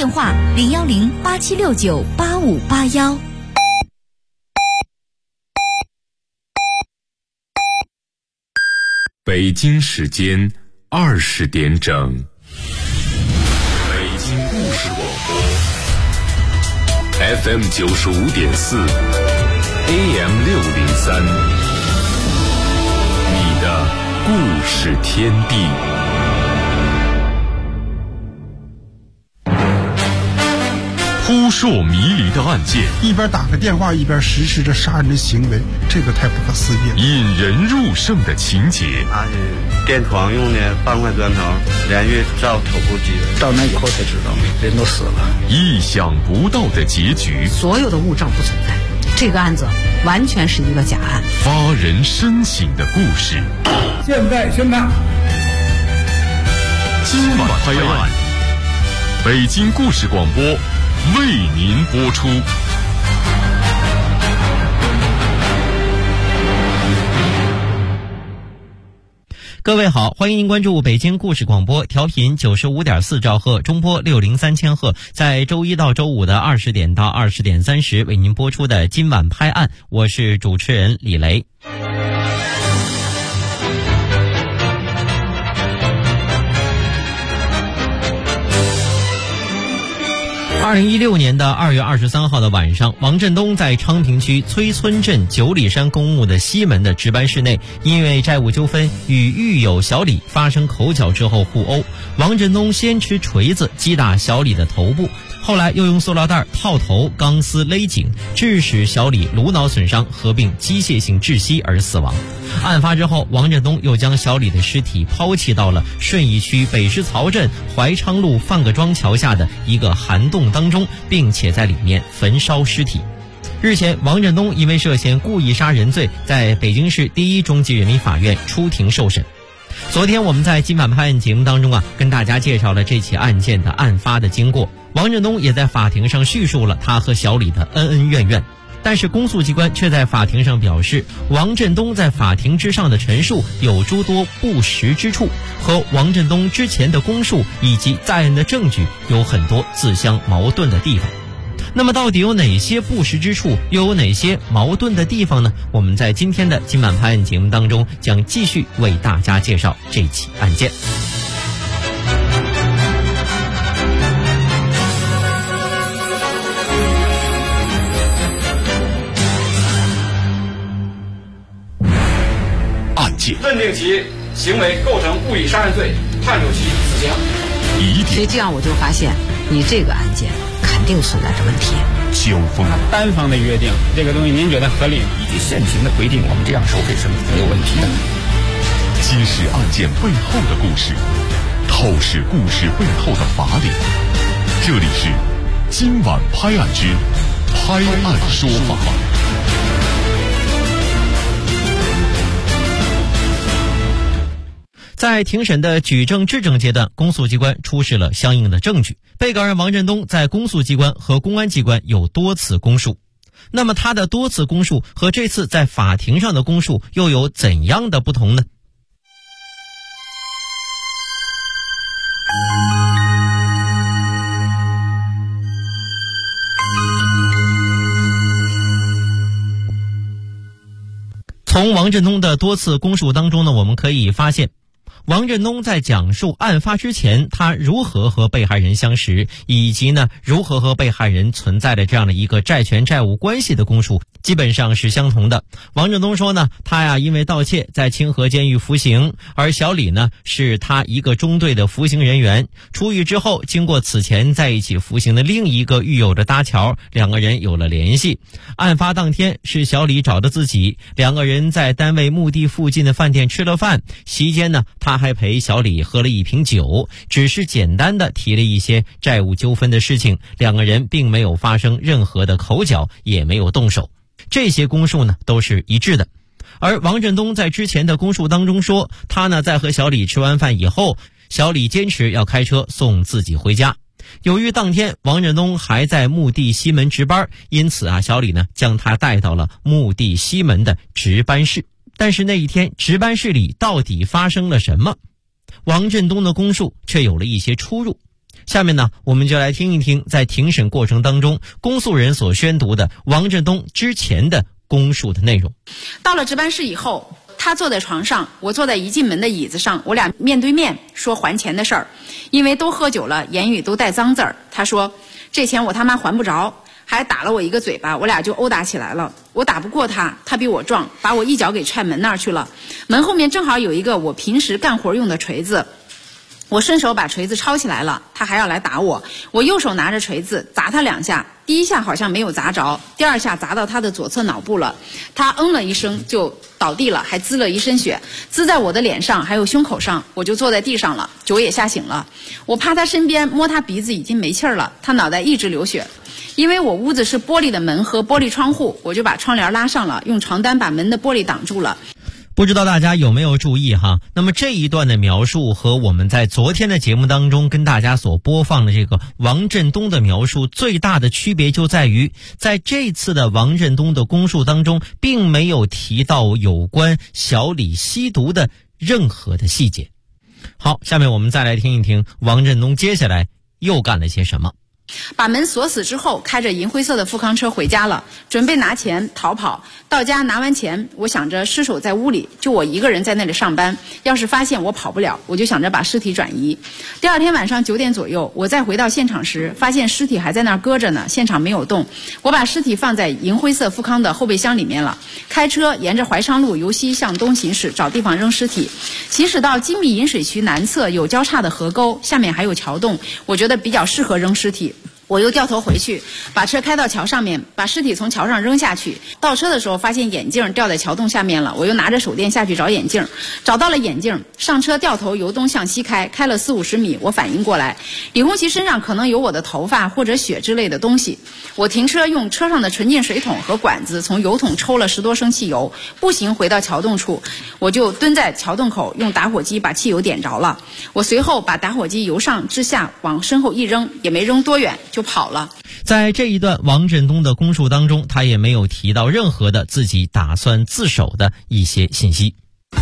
电话010-8769-8581。 北京时间20点整，北京故事广播 FM 95.4 AM 603，你的故事天地。扑朔迷离的案件， 一边打个电话一边实施着杀人的行为，这个太不可思议了。 引人入胜的情节， 他是电床用的半块砖头，连续照头部击的， 到那以后才知道人都死了。 意想不到的结局， 所有的物证不存在，这个案子完全是一个假案。 发人深省的故事， 现在宣判， 今晚拍案，北京故事广播为您播出。 各位好，欢迎您关注北京故事广播，调频95.4兆赫，中波603千赫，在周一到周五的20点到20点30为您播出的今晚拍案，我是主持人李雷。2016年的2月23号的晚上，王振东在昌平区崔村镇九里山公墓的西门的值班室内，因为债务纠纷与狱友小李发生口角之后互殴。王振东先持锤子击打小李的头部，后来又用塑料袋套头、钢丝勒颈，致使小李颅脑损伤合并机械性窒息而死亡。案发之后，王振东又将小李的尸体抛弃到了顺义区北石槽镇怀昌路范各庄桥下的一个涵洞当中，并且在里面焚烧尸体。日前，王振东因为涉嫌故意杀人罪，在北京市第一中级人民法院出庭受审。昨天我们在今晚拍案节目当中跟大家介绍了这起案件的案发的经过。王振东也在法庭上叙述了他和小李的恩恩怨怨，但是公诉机关却在法庭上表示，王振东在法庭之上的陈述有诸多不实之处，和王振东之前的供述以及在案的证据有很多自相矛盾的地方。那么到底有哪些不实之处，又有哪些矛盾的地方呢？我们在今天的今晚拍案节目当中将继续为大家介绍这起案件。 认定其行为构成故意杀人罪，判处其死刑。 所以这样我就发现，你这个案件肯定存在着问题。 交锋， 单方的约定这个东西，您觉得合理吗？ 依据现行的规定，我们这样收费是没有问题的。 揭示案件背后的故事，透视故事背后的法理。这里是今晚拍案之拍案说法。 在庭审的举证质证阶段，公诉机关出示了相应的证据。被告人王振东在公诉机关和公安机关有多次供述，那么他的多次供述和这次在法庭上的供述又有怎样的不同呢？从王振东的多次供述当中呢，我们可以发现，王振东在讲述案发之前他如何和被害人相识，以及呢如何和被害人存在的这样的一个债权债务关系的供述基本上是相同的。王振东说呢，他因为盗窃在清河监狱服刑，而小李呢是他一个中队的服刑人员，出狱之后经过此前在一起服刑的另一个狱友的搭桥，两个人有了联系。案发当天是小李找的自己，两个人在单位墓地附近的饭店吃了饭，席间呢他还陪小李喝了一瓶酒，只是简单的提了一些债务纠纷的事情，两个人并没有发生任何的口角，也没有动手。这些供述呢都是一致的。而王振东在之前的供述当中说，他呢在和小李吃完饭以后，小李坚持要开车送自己回家。由于当天王振东还在墓地西门值班，因此小李呢将他带到了墓地西门的值班室。但是那一天值班室里到底发生了什么？王振东的供述却有了一些出入。 下面呢，我们就来听一听在庭审过程当中公诉人所宣读的王振东之前的供述的内容。 到了值班室以后，他坐在床上，我坐在一进门的椅子上，我俩面对面说还钱的事儿。因为都喝酒了，言语都带脏字儿。他说这钱我他妈还不着，还打了我一个嘴巴，我俩就殴打起来了。我打不过他，他比我壮，把我一脚给踹门那儿去了。门后面正好有一个我平时干活用的锤子，我顺手把锤子抄起来了，他还要来打我。我右手拿着锤子砸他2下，第一下好像没有砸着，第2下砸到他的左侧脑部了，他了一声就倒地了，还滋了一身血，滋在我的脸上还有胸口上，我就坐在地上了，酒也吓醒了。我趴他身边摸他鼻子，已经没气儿了，他脑袋一直流血。因为我屋子是玻璃的门和玻璃窗户，我就把窗帘拉上了，用床单把门的玻璃挡住了。 不知道大家有没有注意哈？那么这一段的描述和我们在昨天的节目当中跟大家所播放的这个王振东的描述最大的区别就在于，在这次的王振东的供述当中，并没有提到有关小李吸毒的任何的细节。好，下面我们再来听一听王振东接下来又干了些什么。 把门锁死之后，开着银灰色的富康车回家了，准备拿钱逃跑。到家拿完钱，我想着尸首在屋里，就我一个人在那里上班，要是发现我跑不了，我就想着把尸体转移。第二天晚上9点左右，我再回到现场时，发现尸体还在那儿搁着呢，现场没有动。我把尸体放在银灰色富康的后备箱里面了，开车沿着怀昌路由西向东行驶，找地方扔尸体。行驶到金密引水渠南侧有交叉的河沟，下面还有桥洞，我觉得比较适合扔尸体。我又掉头回去，把车开到桥上面，把尸体从桥上扔下去。倒车的时候发现眼镜掉在桥洞下面了，我又拿着手电下去找眼镜，找到了眼镜，上车掉头由东向西开了40-50米，我反应过来，李红旗身上可能有我的头发或者血之类的东西。我停车，用车上的纯净水桶和管子从油桶抽了10多升汽油，步行回到桥洞处，我就蹲在桥洞口，用打火机把汽油点着了。我随后把打火机由上至下往身后一扔，也没扔多远就跑了。 在这一段王振东的供述当中，他也没有提到任何的自己打算自首的一些信息。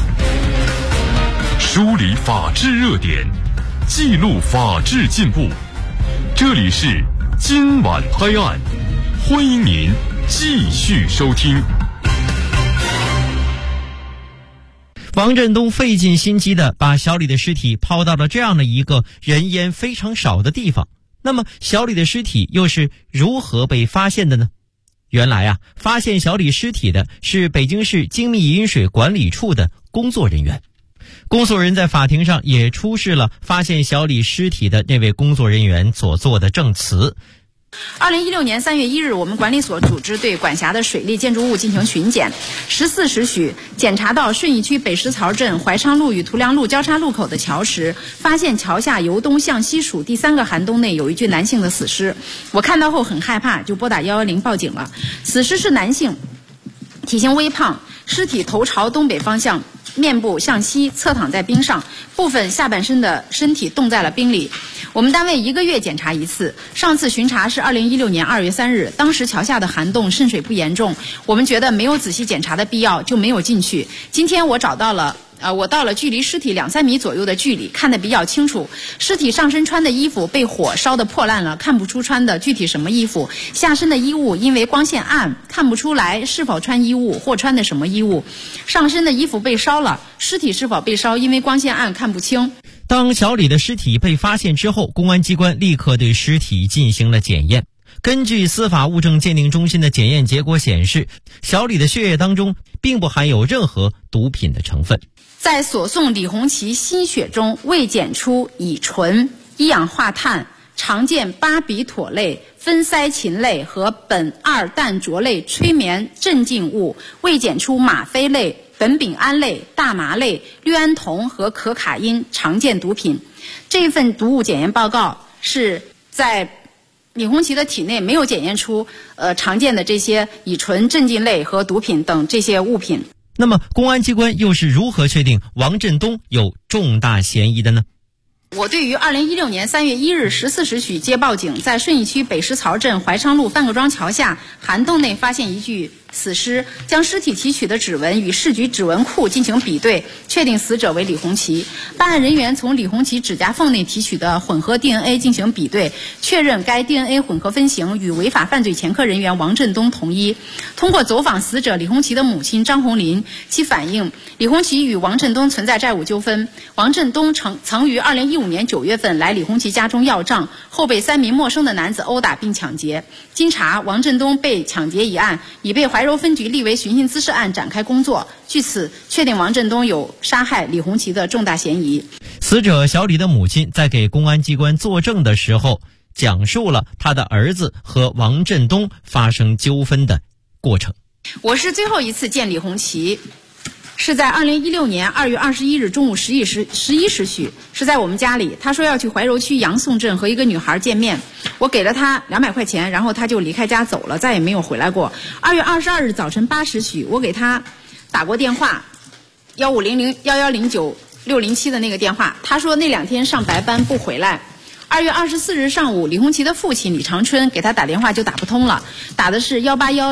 梳理法治热点，记录法治进步，这里是今晚拍案，欢迎您继续收听。 王振东费尽心机的把小李的尸体抛到了这样的一个人烟非常少的地方。那么小李的尸体又是如何被发现的呢？原来啊，发现小李尸体的是北京市精密饮水管理处的工作人员。公诉人在法庭上也出示了发现小李尸体的那位工作人员所做的证词。 2016年3月1日，我们管理所组织对管辖的水利建筑物进行巡检。14时许，检查到顺义区北石槽镇怀昌路与图梁路交叉路口的桥时，发现桥下由东向西数第3个涵洞内有一具男性的死尸。我看到后很害怕，就拨打110报警了。死尸是男性，体型微胖，尸体头朝东北方向，面部向西，侧躺在冰上，部分下半身的身体冻在了冰里。我们单位1个月检查一次，上次巡查是2016年2月3日，当时桥下的涵洞渗水不严重，我们觉得没有仔细检查的必要，就没有进去。今天我到了距离尸体2-3米左右的距离，看得比较清楚。尸体上身穿的衣服被火烧得破烂了，看不出穿的具体什么衣服。下身的衣物因为光线暗，看不出来是否穿衣物或穿的什么衣物。上身的衣服被烧了，尸体是否被烧，因为光线暗看不清。 当小李的尸体被发现之后，公安机关立刻对尸体进行了检验。根据司法物证鉴定中心的检验结果显示，小李的血液当中并不含有任何毒品的成分。 在所送李红旗心血中未检出乙醇、一氧化碳、常见巴比妥类、酚噻嗪类和苯二氮卓类催眠镇静物，未检出吗啡类、苯丙胺类、大麻类、氯胺酮和可卡因常见毒品。这份毒物检验报告是在李红旗的体内没有检验出常见的这些乙醇、镇静类和毒品等这些物品。 那么公安机关又是如何确定王振东有重大嫌疑的呢？ 我对于2016年3月1日14时许接报警，在顺义区北石槽镇怀昌路范各庄桥下涵洞内发现一具死尸，将尸体提取的指纹与市局指纹库进行比对，确定死者为李红旗。办案人员从李红旗指甲缝内提取的混合 DNA 进行比对，确认该 DNA 混合分型与违法犯罪前科人员王振东同一。通过走访死者李红旗的母亲张红林，其反映李红旗与王振东存在债务纠纷。王振东曾于2015年9月份来李红旗家中要账，后被3名陌生的男子殴打并抢劫。经查，王振东被抢劫一案已被怀柔分局立为寻衅滋事案展开工作，据此确定王振东有杀害李红旗的重大嫌疑。 死者小李的母亲在给公安机关作证的时候，讲述了他的儿子和王振东发生纠纷的过程。 我是最后一次见李红旗，是在2016年2月21日中午11时许，是在我们家里。他说要去怀柔区杨宋镇和一个女孩见面，我给了他200块钱，然后他就离开家走了，再也没有回来过。2月22日早晨8时许，我给他打过电话，15001109607的那个电话，他说那2天上白班不回来。2月24日上午，李红旗的父亲李长春给他打电话就打不通了，打的是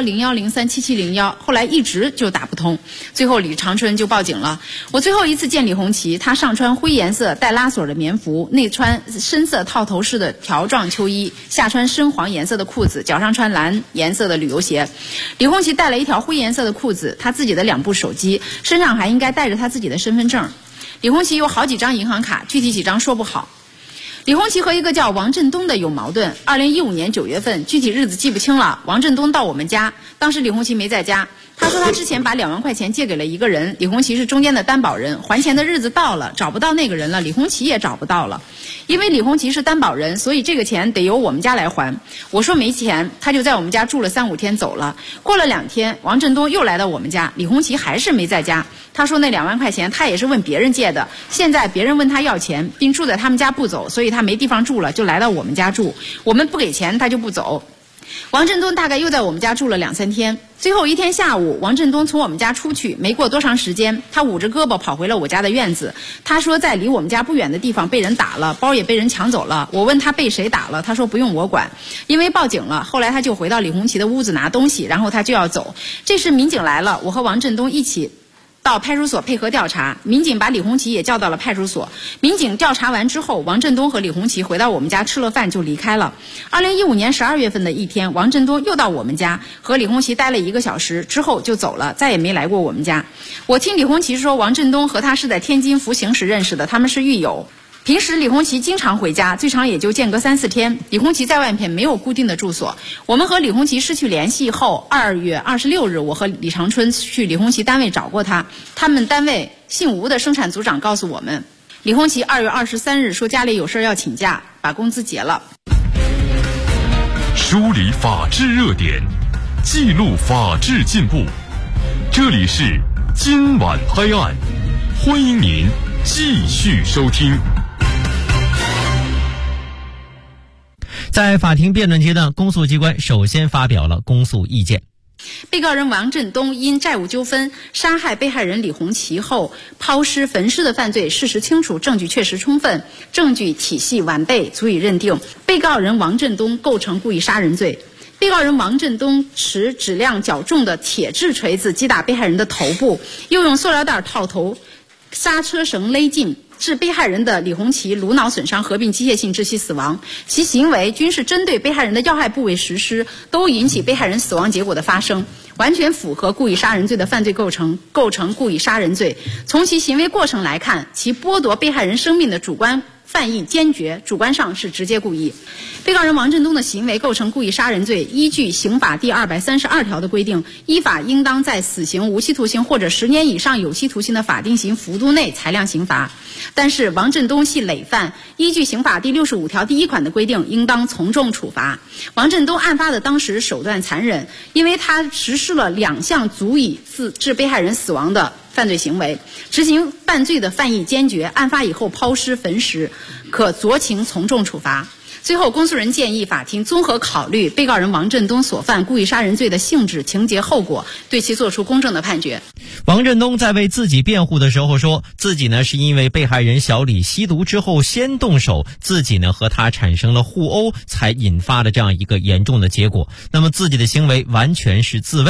18101037701，后来一直就打不通，最后李长春就报警了。我最后一次见李红旗，他上穿灰颜色带拉锁的棉服，内穿深色套头式的条状秋衣，下穿深黄颜色的裤子，脚上穿蓝颜色的旅游鞋。李红旗带了一条灰颜色的裤子，他自己的2部手机，身上还应该带着他自己的身份证。李红旗有好几张银行卡，具体几张说不好。李红旗和一个叫王振东的有矛盾。2015年9月份，具体日子记不清了。王振东到我们家，当时李红旗没在家。他说他之前把2万块钱借给了一个人，李红旗是中间的担保人，还钱的日子到了，找不到那个人了，李红旗也找不到了。因为李红旗是担保人，所以这个钱得由我们家来还。我说没钱，他就在我们家住了3-5天走了。过了2天，王振东又来到我们家，李红旗还是没在家。他说那2万块钱他也是问别人借的，现在别人问他要钱，并住在他们家不走，所以他没地方住了，就来到我们家住。我们不给钱他就不走。王振东大概又在我们家住了2-3天，最后一天下午，王振东从我们家出去，没过多长时间，他捂着胳膊跑回了我家的院子。他说在离我们家不远的地方被人打了，包也被人抢走了。我问他被谁打了，他说不用我管，因为报警了。后来他就回到李红旗的屋子拿东西，然后他就要走。这时民警来了，我和王振东一起到派出所配合调查，民警把李红旗也叫到了派出所。民警调查完之后，王振东和李红旗回到我们家吃了饭就离开了。2015年12月份的一天，王振东又到我们家和李红旗待了1个小时，之后就走了，再也没来过我们家。我听李红旗说，王振东和他是在天津服刑时认识的，他们是狱友。平时李红旗经常回家，最长也就间隔3-4天。李红旗在外面没有固定的住所。我们和李红旗失去联系后，2月26日，我和李长春去李红旗单位找过他。他们单位姓吴的生产组长告诉我们，李红旗2月23日说家里有事要请假，把工资结了。 梳理法治热点，记录法治进步。这里是今晚拍案，欢迎您继续收听。 在法庭辩论阶段，公诉机关首先发表了公诉意见。 被告人王振东因债务纠纷杀害被害人李红旗后抛尸焚尸的犯罪事实清楚，证据确实充分，证据体系完备，足以认定被告人王振东构成故意杀人罪。被告人王振东持质量较重的铁质锤子击打被害人的头部，又用塑料袋套头，刹车绳勒颈，致被害人的李红旗颅脑损伤合并机械性窒息死亡，其行为均是针对被害人的要害部位实施，都引起被害人死亡结果的发生，完全符合故意杀人罪的犯罪构成，构成故意杀人罪。从其行为过程来看，其剥夺被害人生命的主观犯意坚决，主观上是直接故意。被告人王振东的行为构成故意杀人罪，依据刑法第232条的规定，依法应当在死刑、无期徒刑或者10年以上有期徒刑的法定刑幅度内裁量刑罚。但是王振东系累犯，依据刑法第65条第1款的规定，应当从重处罚。王振东案发的当时手段残忍，因为他实施了2项足以致被害人死亡的犯罪行为，执行犯罪的犯意坚决，案发以后抛尸焚尸，可酌情从重处罚。最后，公诉人建议法庭综合考虑被告人王振东所犯故意杀人罪的性质、情节、后果，对其作出公正的判决。 王振东在为自己辩护的时候说，自己呢是因为被害人小李吸毒之后先动手，自己呢和他产生了互殴，才引发了这样一个严重的结果。那么自己的行为完全是自卫。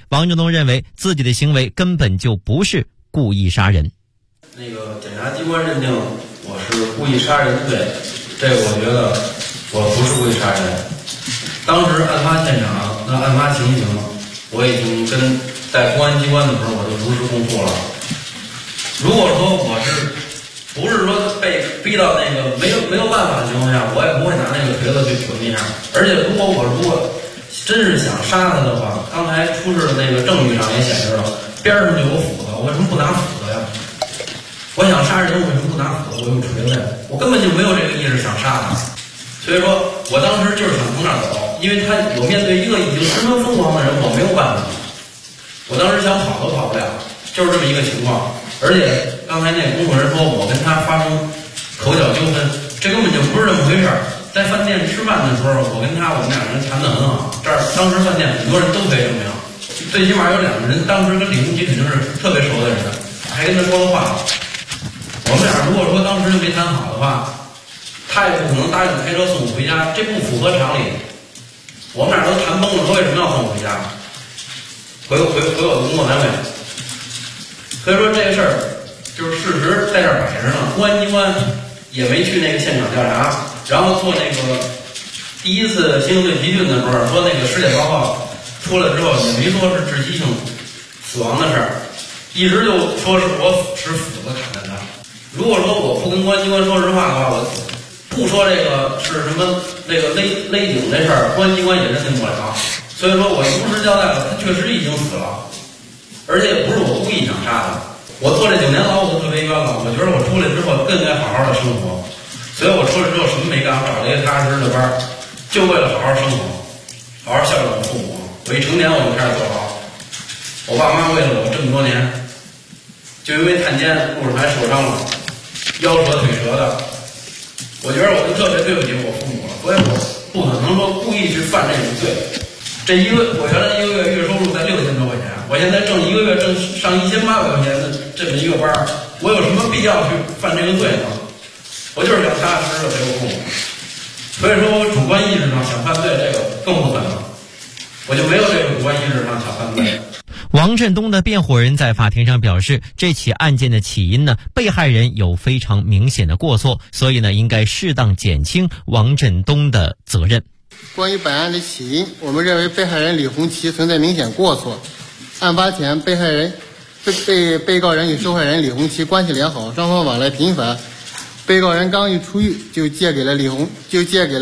王振东认为自己的行为根本就不是故意杀人。 那个检察机关认定我是故意杀人罪，这个我觉得我不是故意杀人。当时案发现场那案发情形，我已经跟在公安机关的时候我就如实供述了。如果说我不是说被逼到那个没有办法的情况下，我也不会拿那个锤子去锤一下。而且如果真是想杀他的话，刚才出示的那个证据上也显示了边上就有斧子，我为什么不拿斧子呀？我想杀人，我为什么不拿斧子？我用锤子呀？我根本就没有这个意识想杀他。所以说我当时就是想从那儿走，因为我面对一个已经十分疯狂的人，我没有办法。我当时想跑都跑不了，就是这么一个情况。而且刚才那个工作人说我跟他发生口角纠纷，这根本就不是这么回事儿。在饭店吃饭的时候，我们两个人谈得很好，当时饭店很多人都可以证明，最起码有2个人当时跟李红旗肯定是特别熟的人，还跟他说了话。我们俩如果说当时就没谈好的话，他也不可能答应开车送我回家，这不符合常理。我们俩都谈崩了，他为什么要送我回家？回我的工作单位。所以说这个事儿就是事实在这儿摆着呢，公安机关也没去那个现场调查，然后做那个第一次刑警队集训的时候说那个尸检报告出来之后也没说是窒息性死亡的事儿，一直就说是我使斧子砍的他。如果说我不跟公安机关说实话的话，我不说这个是什么那个勒颈这事儿，公安机关也认定不了。所以说我如实交代了，他确实已经死了，而且也不是我故意想杀他。我坐这9年牢我都特别冤枉，我觉得我出来之后更应该好好的生活。所以我出来之后什么没干，我找了一个踏实的班，就为了好好生活，好好孝顺我父母。我一成年我就开始坐牢，我爸妈为了我这么多年，就因为探监路上还受伤了，腰折腿折的。我觉得我就特别对不起我父母了，所以我不可能说故意去犯这种罪。我原来1个月月收入才6000多块钱，我现在1个月挣上1800块钱的这么一个班，我有什么必要去犯这个罪呢？我就是想踏踏实实的陪我父母。所以说我主观意识上想犯罪，这个更不可能，我就没有这个主观意识上想犯罪。 王振东的辩护人在法庭上表示，这起案件的起因呢，被害人有非常明显的过错，所以呢，应该适当减轻王振东的责任。 关于本案的起因，我们认为被害人李红旗存在明显过错。案发前，被告人与受害人李红旗关系良好，双方往来频繁。被告人刚一出狱就借给了李红旗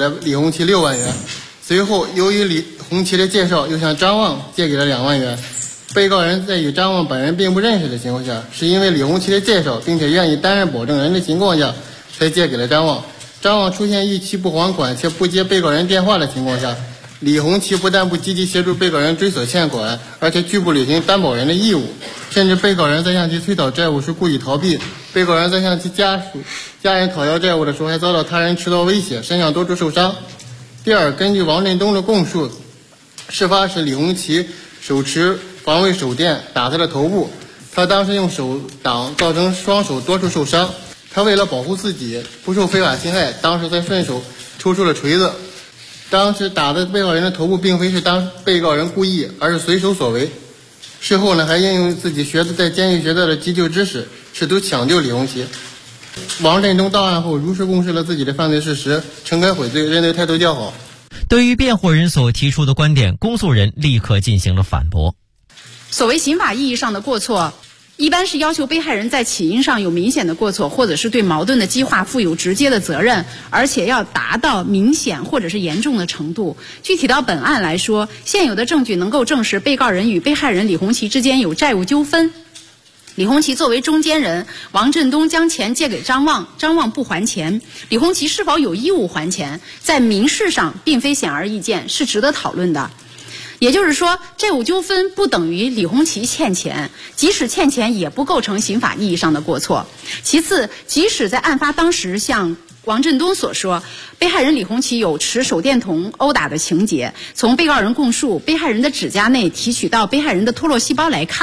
6万元，随后由于李红旗的介绍，又向张望借给了2万元。被告人在与张望本人并不认识的情况下，是因为李红旗的介绍，并且愿意担任保证人的情况下，才借给了张望。张望出现逾期不还款且不接被告人电话的情况下，李红旗不但不积极协助被告人追索欠款，而且拒不履行担保人的义务，甚至被告人在向其催讨债务时故意逃避。被告人在向其家人讨要债务的时候，还遭到他人持刀威胁，身上多处受伤。第二，根据王振东的供述，事发时李红旗手持防卫手电打他的头部，他当时用手挡，造成双手多处受伤。他为了保护自己不受非法侵害，当时才顺手抽出了锤子。当时打的被告人的头部并非是被告人故意，而是随手所为。事后呢，还应用自己在监狱学到的急救知识，试图抢救李红旗。王振东到案后如实供述了自己的犯罪事实，诚恳悔罪，认罪态度较好。 对于辩护人所提出的观点，公诉人立刻进行了反驳。 所谓刑法意义上的过错，一般是要求被害人在起因上有明显的过错，或者是对矛盾的激化负有直接的责任，而且要达到明显或者是严重的程度。具体到本案来说，现有的证据能够证实被告人与被害人李红旗之间有债务纠纷。李红旗作为中间人，王振东将钱借给张望，张望不还钱，李红旗是否有义务还钱，在民事上并非显而易见，是值得讨论的。也就是说，债务纠纷不等于李红旗欠钱，即使欠钱也不构成刑法意义上的过错。其次，即使在案发当时像王振东所说，被害人李红旗有持手电筒殴打的情节，从被告人供述被害人的指甲内提取到被害人的脱落细胞来看，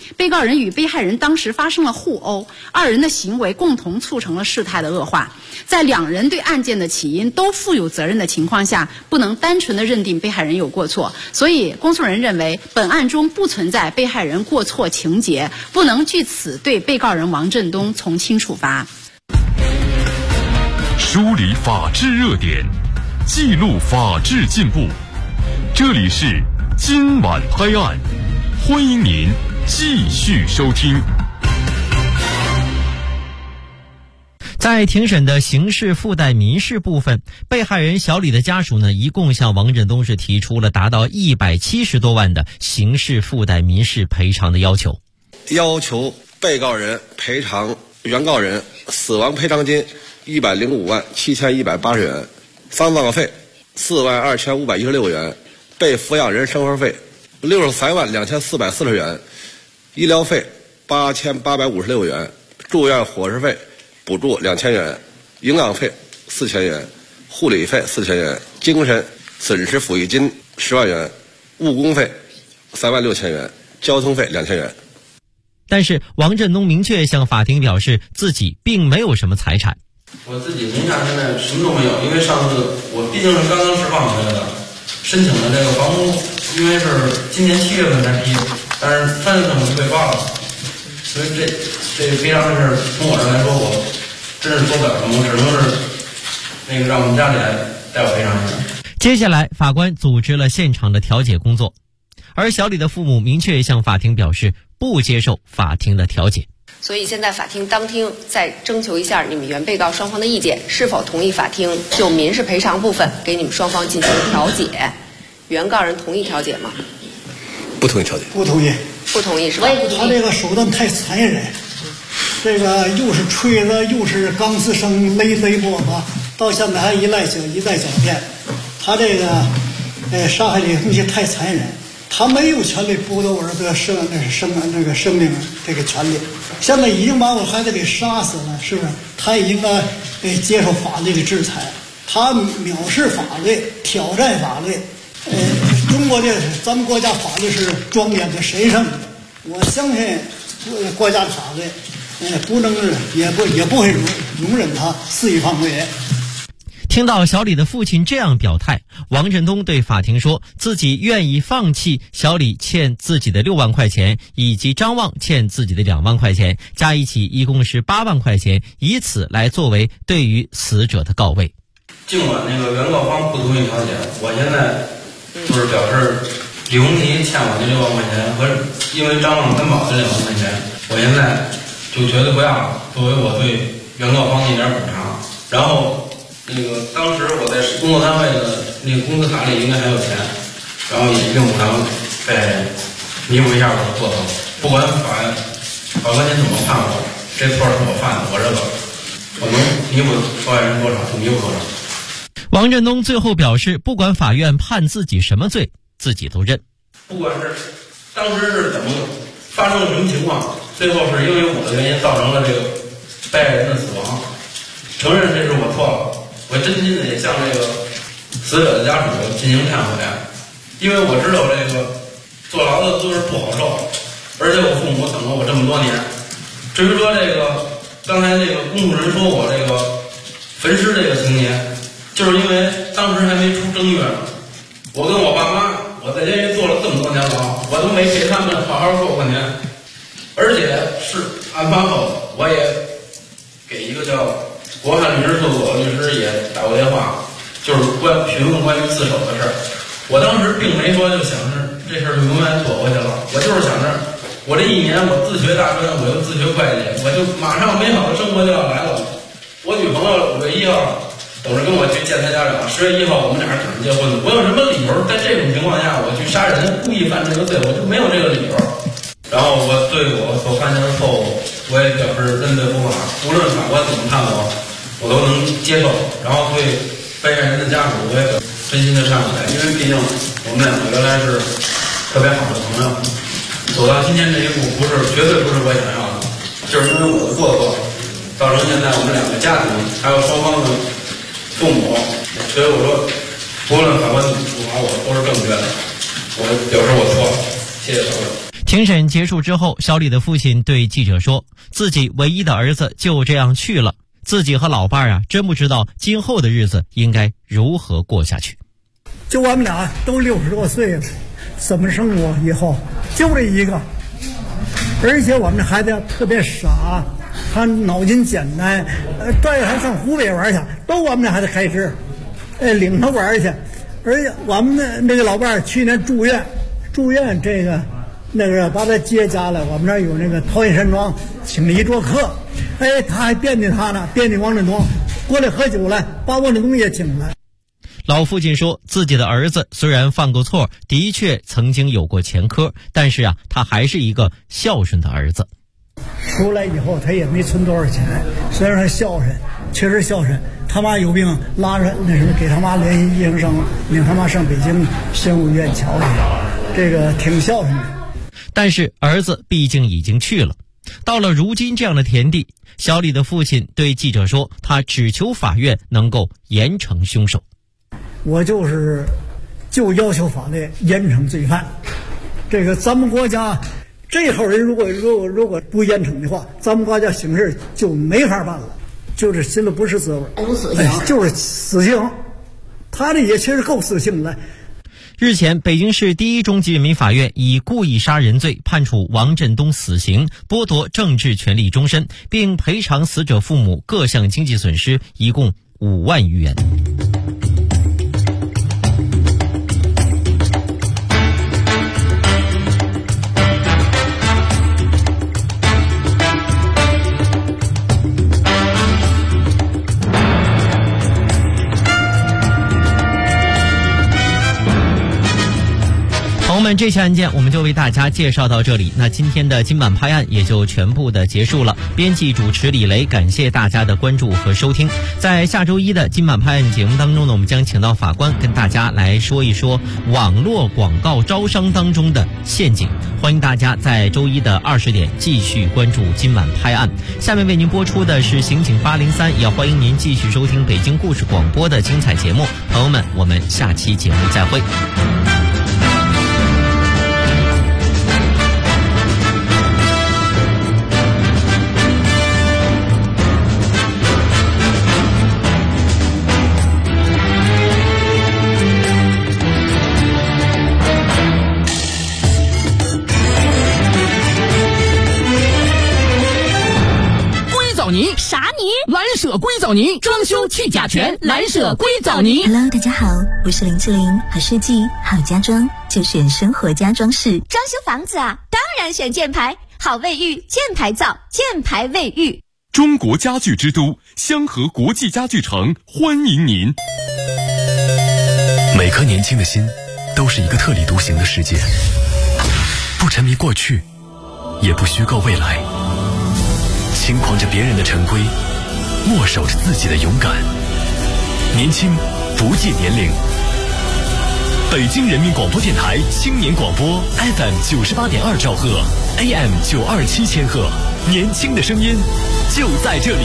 被告人与被害人当时发生了互殴，二人的行为共同促成了事态的恶化。在两人对案件的起因都负有责任的情况下，不能单纯的认定被害人有过错，所以公诉人认为本案中不存在被害人过错情节，不能据此对被告人王振东从轻处罚。 梳理法治热点，记录法治进步，这里是今晚拍案，欢迎您继续收听。 在庭审的刑事附带民事部分，被害人小李的家属呢，一共向王振东是提出了达到170多万的刑事附带民事赔偿的要求， 要求被告人赔偿原告人死亡赔偿金105万7180元，丧葬费4万2516元，被抚养人生活费63万2440元，医疗费8856元，住院伙食费补助2000元，营养费4000元，护理费4000元，精神损失抚育金10万元，误工费3万6000元，交通费2000元。 但是王振东明确向法庭表示自己并没有什么财产。 我自己名下现在什么都没有，因为上次我毕竟是刚刚释放回来的，申请的这个房屋，因为是今年7月份才批，但是3月份我就被抓了，所以这赔偿的事从我这来说，我真是做不了什么，我只能是让我们家里来带我赔偿一下。 接下来法官组织了现场的调解工作，而小李的父母明确向法庭表示不接受法庭的调解。 所以现在法庭当庭再征求一下你们原被告双方的意见，是否同意法庭就民事赔偿部分给你们双方进行调解？原告人同意调解吗？ 不同意调解。 不同意。 不同意是吧？ 他这个手段太残忍，这个又是锤子，又是钢丝绳勒脖子，到现在还一再狡辩。他这个杀害李红旗太残忍，他没有权利剥夺我儿子生命这个权利。现在已经把我孩子给杀死了，是不是？他也应该接受法律的制裁。他藐视法律，挑战法律。中国咱们国家法律是庄严的、神圣的。我相信国家的法律，不能也不会容忍他肆意妄为。 听到小李的父亲这样表态，王振东对法庭说自己愿意放弃小李欠自己的6万块钱，以及张旺欠自己的2万块钱，加一起一共是8万块钱，以此来作为对于死者的告慰。 尽管那个原告方不同意调解，我现在就是表示李红旗欠我这6万块钱和因为张旺担保这2万块钱，我现在就绝对不要了，作为我对原告方的一点补偿。然后当时我在工作单位的那个工资卡里应该还有钱，然后也并不能再弥补一下我的过错。不管法官您怎么判我，这错是我犯的，我认了，我能弥补受害人多少就弥补多少。 王振东最后表示，不管法院判自己什么罪，自己都认。 不管是当时是怎么发生了什么情况，最后是因为我的原因造成了这个被害人的死亡，承认这是我错了。我真心的也向这个死者的家属进行忏悔，因为我知道这个坐牢的都是不好受，而且我父母等了我这么多年。至于说这个刚才这个公诉人说我这个焚尸这个情节，就是因为当时还没出正月呢，我跟我爸妈，我在监狱坐了这么多年牢，我都没陪他们好好过年，而且是案发后，我也给一个叫国汉律师事务所律师也打过电话，就是询问关于自首的事儿。我当时并没说就想着这事儿就永远躲过去了，我就是想着我这1年我自学大专，我又自学会计，我就马上美好的生活就要来了。我女朋友5月1号等着跟我去见她家长，10月1号我们俩是准备结婚的。我有什么理由在这种情况下我去杀人，故意犯这个罪？我就没有这个理由。然后我对我所犯下的错误，我也表示认罪伏法，无论法官怎么判我都能接受。然后对被害人的家属，我也表真心的忏悔，因为毕竟我们两个原来是特别好的朋友，走到今天这一步，绝对不是我想要的，就是因为我的过错，造成现在我们两个家庭还有双方的父母，所以我说，无论法官怎么处罚我，都是正确的。我表示我错了，谢谢法官。 庭审结束之后，小李的父亲对记者说，自己唯一的儿子就这样去了，自己和老伴儿真不知道今后的日子应该如何过下去。 就我们俩都60多岁了，怎么生活以后就这一个，而且我们这孩子特别傻，他脑筋简单，带他上湖北玩去，都我们这孩子开支，领他玩去。而且我们那个老伴儿去年住院这个那个把他接家来，我们这儿有那个陶冶山庄请礼做客，他还惦记他呢，惦记王振东过来喝酒来，把王振东也请来。 老父亲说，自己的儿子虽然犯过错，的确曾经有过前科，但是他还是一个孝顺的儿子。 出来以后他也没存多少钱，虽然说孝顺，确实孝顺。他妈有病，拉着那什么给他妈联系医生，领他妈上北京生物医院瞧去，这个挺孝顺的。 但是儿子毕竟已经去了，到了如今这样的田地，小李的父亲对记者说，他只求法院能够严惩凶手。 我就要求法律严惩罪犯。这个咱们国家这号人如果不严惩的话，咱们国家刑事就没法办了，就是心里不是滋味，就是死刑。他这也确实够死刑了。 日前，北京市第一中级人民法院以故意杀人罪判处王振东死刑，剥夺政治权利终身，并赔偿死者父母各项经济损失一共5万余元。朋友们，这起案件我们就为大家介绍到这里，那今天的今晚拍案也就全部的结束了。编辑主持李雷，感谢大家的关注和收听。在下周一的今晚拍案节目当中呢，我们将请到法官跟大家来说一说网络广告招商当中的陷阱。欢迎大家在周一的20点继续关注今晚拍案。下面为您播出的是刑警803，也欢迎您继续收听北京故事广播的精彩节目。朋友们，我们下期节目再会。 啥泥？蓝舍硅藻泥，装修去甲醛，蓝舍硅藻泥。 Hello， 大家好，我是林志玲，好设计好家装就选生活家装饰。 装修房子啊，当然选箭牌，好卫浴，箭牌造，箭牌卫浴。 中国家具之都香河国际家具城欢迎您。 每颗年轻的心都是一个特立独行的世界，不沉迷过去，也不虚构未来，轻狂着别人的陈规，握手着自己的勇敢。年轻不计年龄。北京人民广播电台青年广播 FM 98.2兆赫 AM 927千赫，年轻的声音就在这里。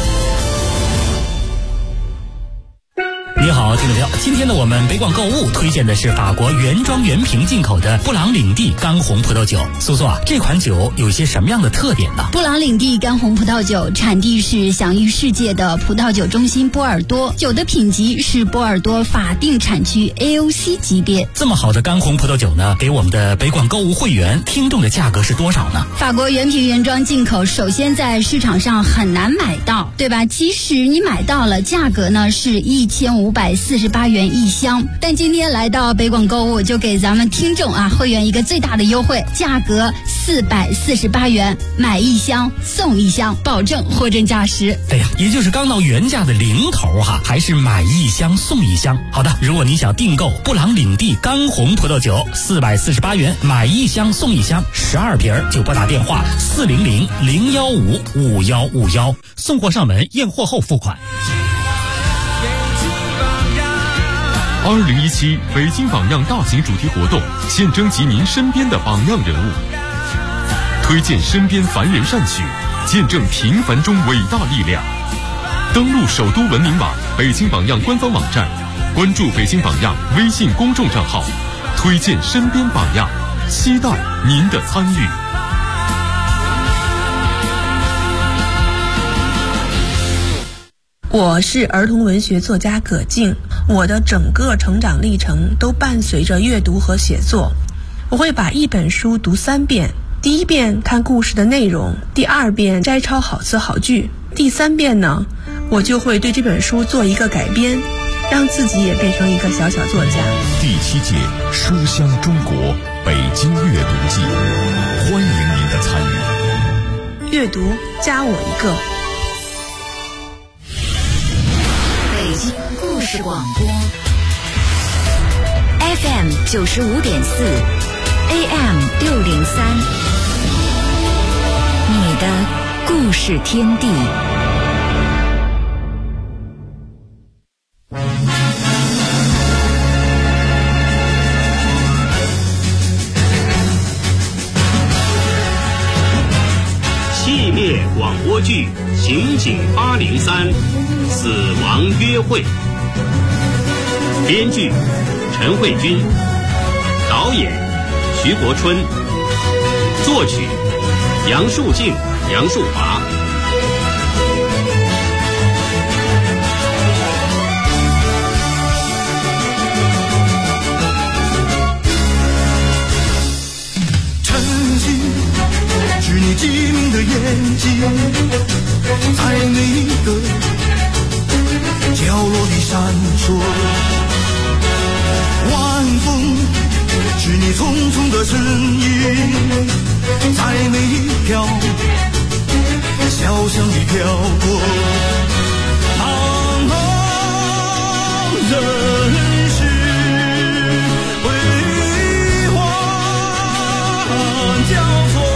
你好，听众朋友，今天呢，我们北广购物推荐的是法国原装原瓶进口的布朗领地干红葡萄酒。苏苏啊，这款酒有一些什么样的特点呢？ 布朗领地干红葡萄酒产地是享誉世界的葡萄酒中心波尔多，酒的品级是波尔多法定产区 AOC 级别。 这么好的干红葡萄酒呢，给我们的北广购物会员听众的价格是多少呢？ 法国原瓶原装进口，首先在市场上很难买到，对吧？即使你买到了，价格呢是1548元一箱，但今天来到北广购物，就给咱们听众会员一个最大的优惠，价格448元，买一箱送一箱，保证货真价实。 对呀，也就是刚到原价的零头还是买一箱送一箱。好的，如果你想订购布朗领地干红葡萄酒，448元买一箱送一箱，12瓶就拨打电话400-015-5151，送货上门，验货后付款。 2017北京榜样大型主题活动，现征集您身边的榜样人物，推荐身边凡人善举，见证平凡中伟大力量。登录首都文明网、北京榜样官方网站，关注北京榜样微信公众账号，推荐身边榜样， 期待您的参与。 我是儿童文学作家葛静，我的整个成长历程都伴随着阅读和写作。我会把一本书读3遍，第1遍看故事的内容，第2遍摘抄好词好句，第3遍呢，我就会对这本书做一个改编，让自己也变成一个小小作家。 第7届书香中国北京阅读季，欢迎您的参与。 阅读加我一个。 北京故事广播 FM 95.4 AM 603，你的故事天地。 系列广播剧《刑警803》死亡约会，编剧陈慧君，导演徐国春，作曲杨树静、杨树华。 是你机灵的眼睛，在每一个角落里闪烁。晚风是你匆匆的身影，在每一条小巷里飘过。茫茫人世辉煌交错。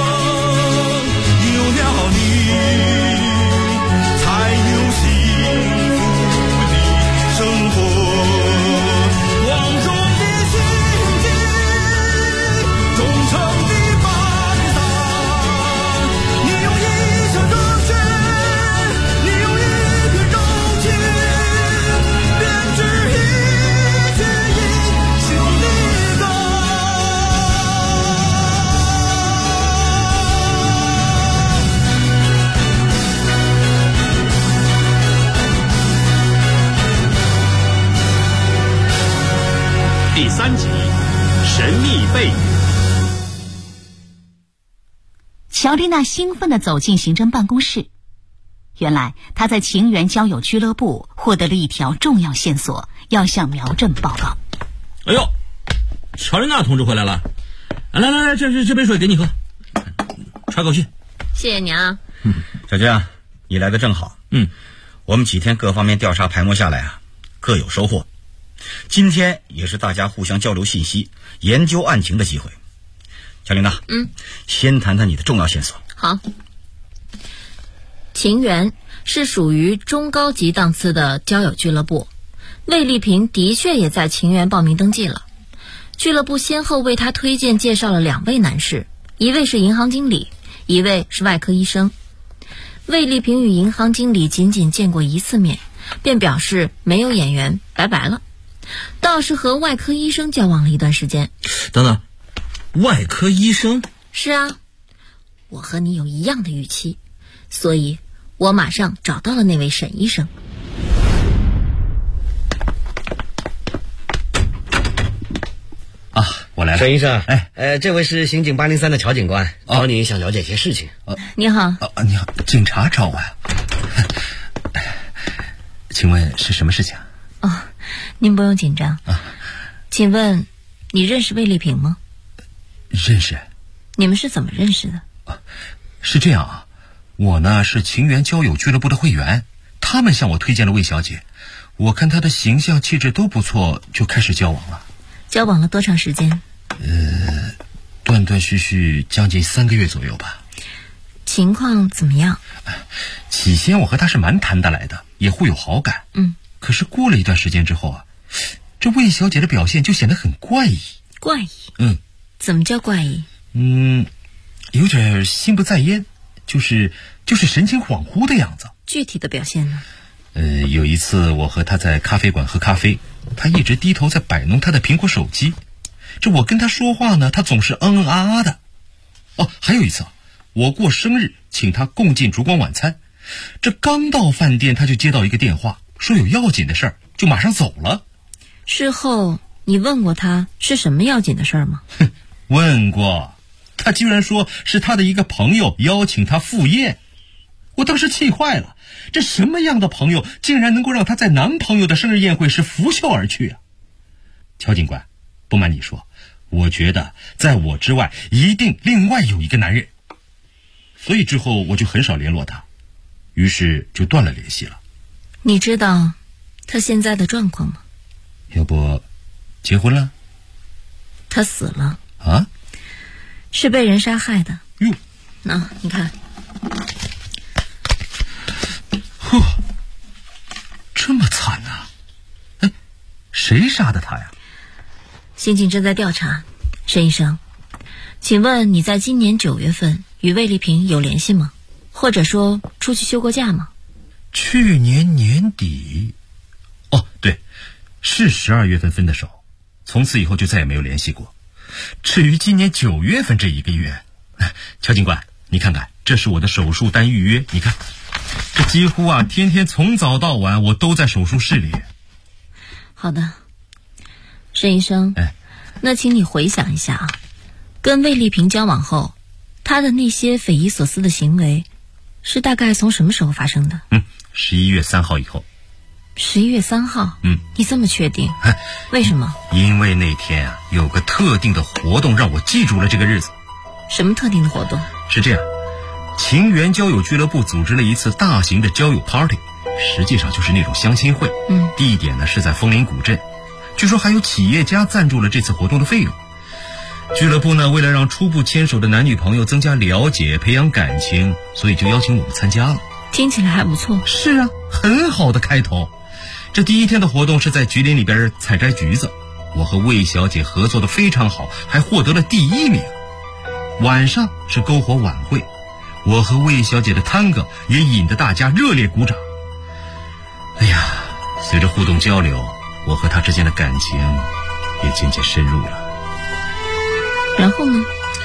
第3集，神秘背影。 乔丽娜兴奋地走进刑侦办公室，原来她在情缘交友俱乐部获得了一条重要线索，要向苗振报告。 哎呦，乔丽娜同志回来了！来，这杯水给你喝，喘口气。 谢谢你啊。 小娟啊，你来的正好。我们几天各方面调查排摸下来啊，各有收获。今天也是大家互相交流信息、研究案情的机会。乔琳娜，先谈谈你的重要线索。 好，情缘是属于中高级档次的交友俱乐部，魏丽萍的确也在情缘报名登记了。俱乐部先后为她推荐介绍了2位男士，一位是银行经理，一位是外科医生。魏丽萍与银行经理仅仅见过1次面，便表示没有眼缘，拜拜了。倒是和外科医生交往了一段时间。 等等，外科医生？ 是啊，我和你有一样的预期，所以我马上找到了那位沈医生。 啊，我来了。 沈医生，这位是刑警803的乔警官，找你想了解些事情。 你好。 你好，警察找我呀？请问是什么事情？ 您不用紧张。请问你认识魏丽萍吗？ 认识。 你们是怎么认识的？ 是这样啊，我呢是情缘交友俱乐部的会员，他们向我推荐了魏小姐，我看她的形象气质都不错，就开始交往了。 交往了多长时间？ 断断续续将近3个月左右吧。 情况怎么样？ 起先我和她是蛮谈得来的，也互有好感。可是过了一段时间之后啊，这魏小姐的表现就显得很怪异。 怪异？怎么叫怪异？ 有点心不在焉，就是神情恍惚的样子。 具体的表现呢？ 有一次我和她在咖啡馆喝咖啡，她一直低头在摆弄她的苹果手机， 这我跟他说话呢，他总是嗯嗯啊啊的。哦，还有一次我过生日请他共进烛光晚餐，这刚到饭店他就接到一个电话，说有要紧的事儿，就马上走了。 事后你问过他是什么要紧的事儿吗？ 问过，他居然说是他的一个朋友邀请他赴宴。我当时气坏了，这什么样的朋友竟然能够让他在男朋友的生日宴会时拂袖而去啊？乔警官，不瞒你说，我觉得在我之外一定另外有一个男人，所以之后我就很少联络他，于是就断了联系了。 你知道他现在的状况吗？ 要不结婚了？ 他死了啊？ 是被人杀害的。 哟， 那你看， 呵，这么惨啊！哎，谁杀的他呀？ 刑警正在调查。沈医生，请问你在今年9月份与魏丽萍有联系吗？或者说出去休过假吗？ 去年年底，哦，对，是12月份分的手，从此以后就再也没有联系过。至于今年9月份这一个月，乔警官，你看看，这是我的手术单预约，你看，这几乎啊，天天从早到晚我都在手术室里。 好的，沈医生，那请你回想一下啊，跟魏丽萍交往后，她的那些匪夷所思的行为，是大概从什么时候发生的 ？11月3号以后。 11月3号？你这么确定？为什么？ 因为那天啊，有个特定的活动让我记住了这个日子。 什么特定的活动？ 是这样，情缘交友俱乐部组织了一次大型的交友 party， 实际上就是那种相亲会。地点呢是在枫林古镇，据说还有企业家赞助了这次活动的费用。俱乐部呢，为了让初步牵手的男女朋友增加了解、培养感情，所以就邀请我们参加了。 听起来还不错。 是啊，很好的开头。这第一天的活动是在菊林里边采摘橘子，我和魏小姐合作的非常好，还获得了第1名。晚上是篝火晚会，我和魏小姐的探戈也引得大家热烈鼓掌。哎呀，随着互动交流，我和她之间的感情也渐渐深入了。 然后呢？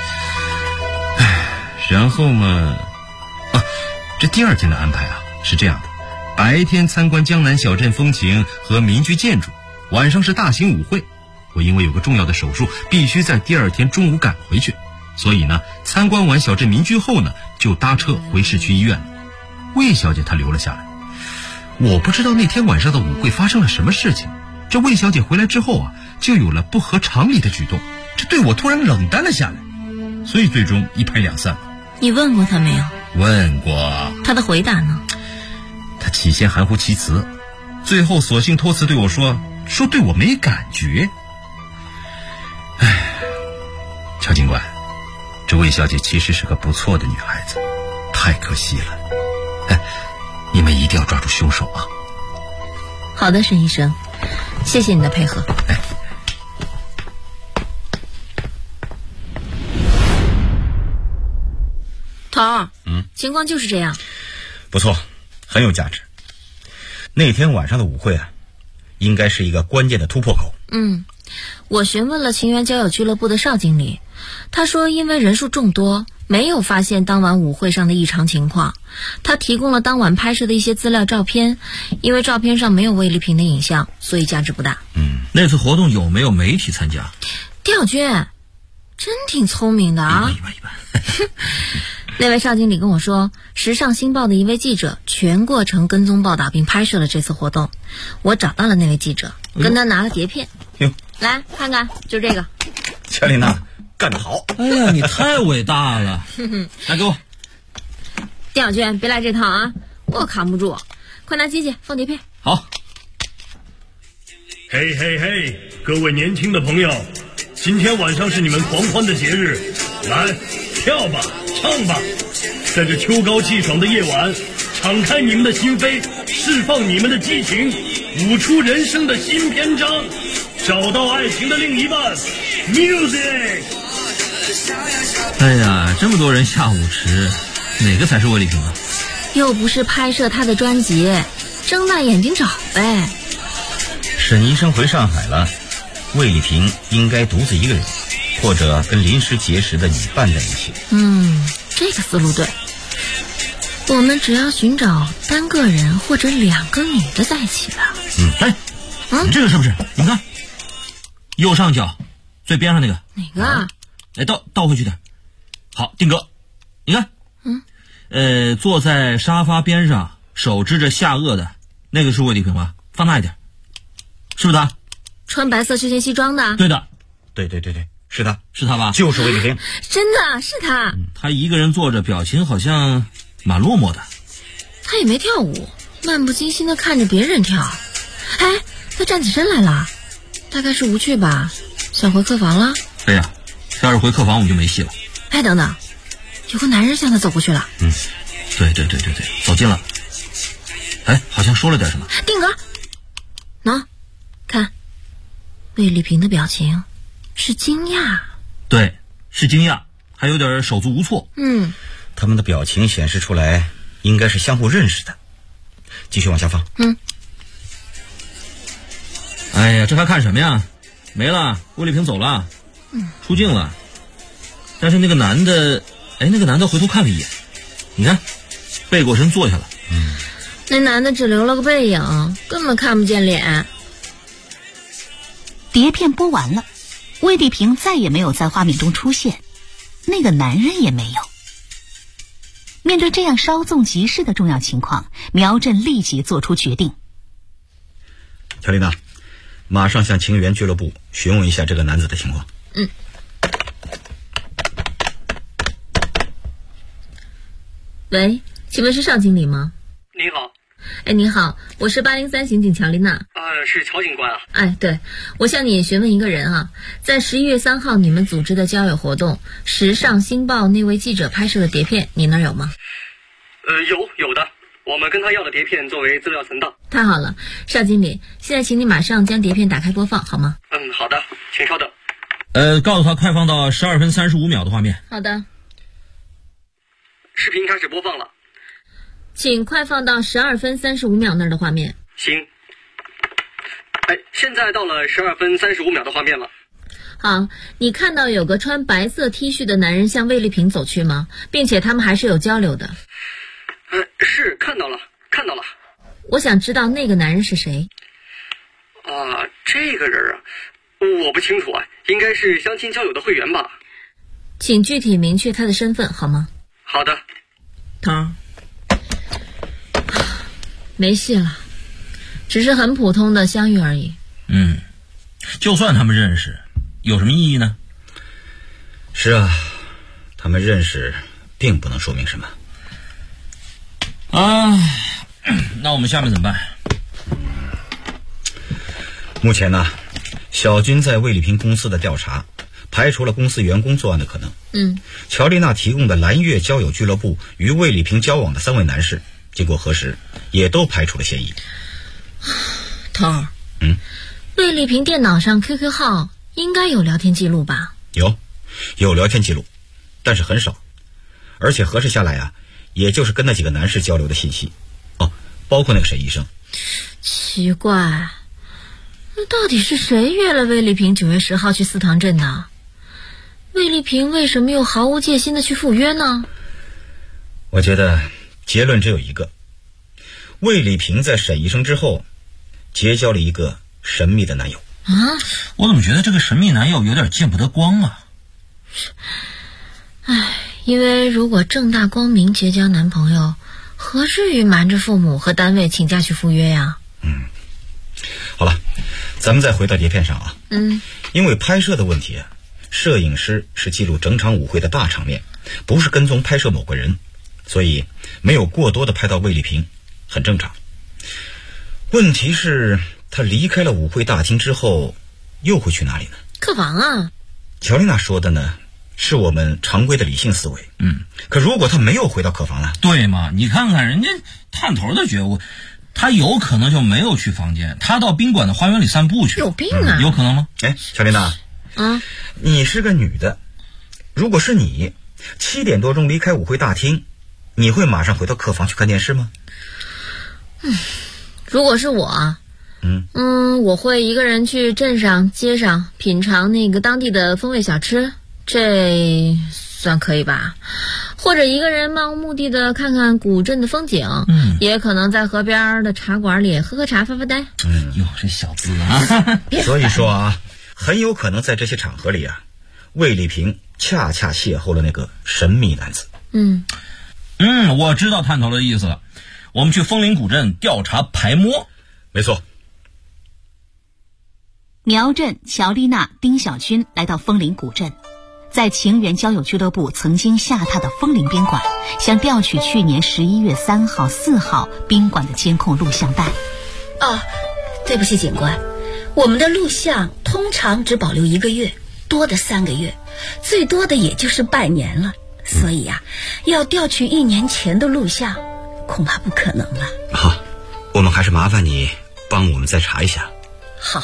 然后嘛，这第2天的安排啊是这样的，白天参观江南小镇风情和民居建筑，晚上是大型舞会。我因为有个重要的手术，必须在第2天中午赶回去，所以呢，参观完小镇民居后呢，就搭车回市区医院了。魏小姐她留了下来。我不知道那天晚上的舞会发生了什么事情，这魏小姐回来之后啊，就有了不合常理的举动，这对我突然冷淡了下来，所以最终一拍两散了。 你问过她没有？ 问过。 她的回答呢？ 她起先含糊其辞，最后索性托词对我说对我没感觉。乔警官，这魏小姐其实是个不错的女孩子，太可惜了。你们一定要抓住凶手啊！ 好的，沈医生，谢谢你的配合。头，情况就是这样。 不错，很有价值。那天晚上的舞会啊，应该是一个关键的突破口。 我询问了情缘交友俱乐部的邵经理，他说因为人数众多，没有发现当晚舞会上的异常情况。他提供了当晚拍摄的一些资料照片，因为照片上没有魏丽萍的影像，所以价值不大。 那次活动有没有媒体参加？ 调军真挺聪明的啊。 一般那位邵经理跟我说，时尚新报的一位记者全过程跟踪报道并拍摄了这次活动。我找到了那位记者，跟他拿了碟片。来看看，就这个。 乔丽娜，干得好！ 哎呀，你太伟大了！来，给我。 调军，别来这套啊，我扛不住。快拿机器放碟片。 好。 嘿嘿嘿，各位年轻的朋友，今天晚上是你们狂欢的节日，来跳吧，唱吧，在这秋高气爽的夜晚，敞开你们的心扉，释放你们的激情，舞出人生的新篇章，找到爱情的另一半。Music。 哎呀，这么多人下舞池，哪个才是魏丽萍啊？ 又不是拍摄他的专辑，睁大眼睛找呗。 沈医生回上海了， 魏丽萍应该独自一个人，或者跟临时结识的女伴在一起。 这个思路对。我们只要寻找单个人或者2个女的在一起的。 你这个是不是？你看，右上角最边上那个。 哪个啊？ 倒回去点。好，定格。你看，坐在沙发边上，手支着下颚的那个是魏丽萍吧？放大一点，是不是他？ 穿白色休闲西装的？ 对的， 对，是他， 是他吧？ 就是魏丽萍。 真的是他。 他一个人坐着，表情好像蛮落寞的。 他也没跳舞，漫不经心地看着别人跳。他站起身来了，大概是无趣吧，想回客房了。 哎呀，要是回客房我们就没戏了。 等等，有个男人向他走过去了。 对，走近了。好像说了点什么。 定格。看，魏丽萍的表情是惊讶。 对，是惊讶，还有点手足无措。 他们的表情显示出来应该是相互认识的。继续往下放。 哎呀，这还看什么呀？没了，魏丽萍走了，出镜了。但是那个男的回头看了一眼，你看，背过身坐下了。 那男的只留了个背影，根本看不见脸。 碟片播完了，魏丽萍再也没有在画面中出现，那个男人也没有。面对这样稍纵即逝的重要情况，苗振立即做出决定。 乔丽娜，马上向情缘俱乐部询问一下这个男子的情况。 喂，请问是邵经理吗？ 你好。 你好，我是803刑警乔丽娜。 是乔警官啊。 对，我向你询问一个人啊，在11月3号你们组织的交友活动，时尚新报那位记者拍摄的碟片，你那儿有吗？ 有的，我们跟他要的碟片作为资料存档。 太好了，邵经理，现在请你马上将碟片打开播放，好吗？ 好的，请稍等。 告诉他快放到12分35秒的画面。 好的。 视频开始播放了。 请快放到12分35秒那儿的画面。 行。现在到了12分35秒的画面了。 好，你看到有个穿白色 T 恤的男人向魏丽萍走去吗？并且他们还是有交流的。 是看到了。 我想知道那个男人是谁。 这个人啊，我不清楚啊，应该是相亲交友的会员吧。 请具体明确他的身份好吗？ 好的。 没戏了，只是很普通的相遇而已。 就算他们认识，有什么意义呢？ 是啊，他们认识并不能说明什么。 那我们下面怎么办？ 目前呢，小军在魏丽萍公司的调查排除了公司员工作案的可能。乔丽娜提供的蓝月交友俱乐部与魏丽萍交往的3位男士，经过核实也都排除了嫌疑。 头儿，魏丽萍电脑上 QQ 号应该有聊天记录吧？ 有聊天记录，但是很少，而且核实下来啊，也就是跟那几个男士交流的信息。包括那个沈医生。 奇怪，那到底是谁约了魏丽萍9月10号去四塘镇的？魏丽萍为什么又毫无戒心的去赴约呢？ 我觉得结论只有一个，魏丽萍在沈医生之后结交了一个神秘的男友。 我怎么觉得这个神秘男友有点见不得光啊？ 因为如果正大光明结交男朋友，何至于瞒着父母和单位请假去赴约呀？ 好了，咱们再回到碟片上啊。因为拍摄的问题，摄影师是记录整场舞会的大场面，不是跟踪拍摄某个人，所以没有过多的拍到魏丽萍，很正常。问题是他离开了舞会大厅之后又会去哪里呢？ 客房啊。 乔丽娜说的呢是我们常规的理性思维。可如果他没有回到客房呢？ 对嘛，你看看人家探头的觉悟，他有可能就没有去房间，他到宾馆的花园里散步去。 有病啊！ 有可能吗？ 乔丽娜，你是个女的，如果是你7点多钟离开舞会大厅，你会马上回到客房去看电视吗？ 如果是我， 我会一个人去镇上、街上品尝那个当地的风味小吃，这算可以吧？或者一个人漫无目的的看看古镇的风景，也可能在河边的茶馆里喝喝茶、发发呆。 哟，这小子啊！ 所以说啊，很有可能在这些场合里啊，魏丽萍恰恰邂逅了那个神秘男子。 我知道探头的意思了。我们去枫林古镇调查排摸。 没错。 苗震、乔丽娜、丁小军来到枫林古镇，在情缘交友俱乐部曾经下榻的枫林宾馆，想调取去年11月3号、4号宾馆的监控录像带。 对不起警官，我们的录像通常只保留1个月，多的3个月，最多的也就是半年了。所以要调取1年前的录像，恐怕不可能了。 好，我们还是麻烦你帮我们再查一下。 好。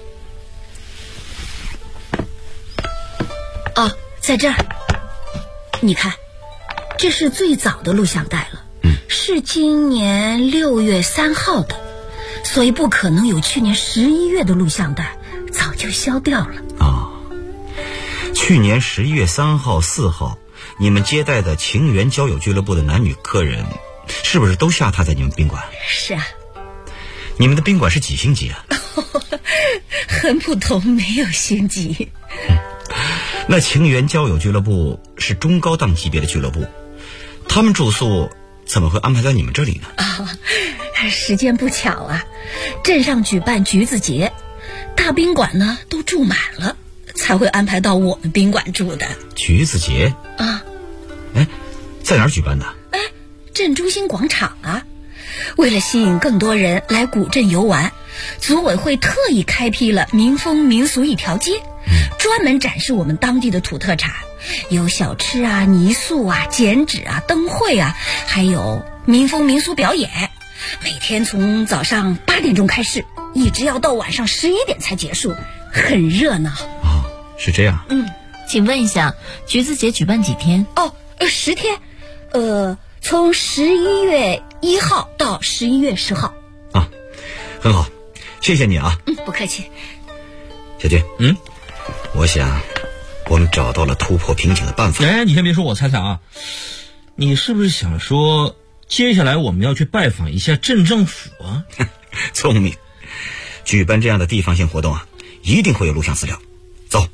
在这儿，你看，这是最早的录像带了，是今年6月3号的，所以不可能有去年11月的录像带，早就消掉了。 去年11月3号、4号，你们接待的情缘交友俱乐部的男女客人，是不是都下榻在你们宾馆？ 是啊。 你们的宾馆是几星级啊？ 很普通，没有星级。 那情缘交友俱乐部是中高档级别的俱乐部，他们住宿怎么会安排在你们这里呢？ 时间不巧镇上举办橘子节，大宾馆呢都住满了，才会安排到我们宾馆住的。 橘子节在哪儿举办的？ 镇中心广场为了吸引更多人来古镇游玩，组委会特意开辟了民风民俗一条街，专门展示我们当地的土特产，有小吃泥塑剪纸灯会还有民风民俗表演。每天从早上8点钟开始，一直要到晚上11点才结束，很热闹。 是这样。 请问一下，橘子节举办几天 ？10天，从11月1号到11月10号。 很好，谢谢你啊。 不客气。 小军，我想我们找到了突破瓶颈的办法。 你先别说，我猜猜你是不是想说接下来我们要去拜访一下镇政府啊？ 聪明，举办这样的地方性活动一定会有录像资料。走。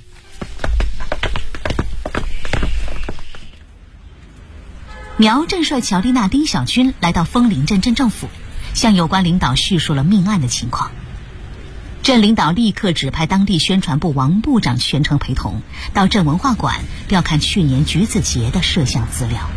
苗震率乔丽娜、丁小军来到枫林镇镇政府，向有关领导叙述了命案的情况。镇领导立刻指派当地宣传部王部长全程陪同，到镇文化馆调看去年橘子节的摄像资料。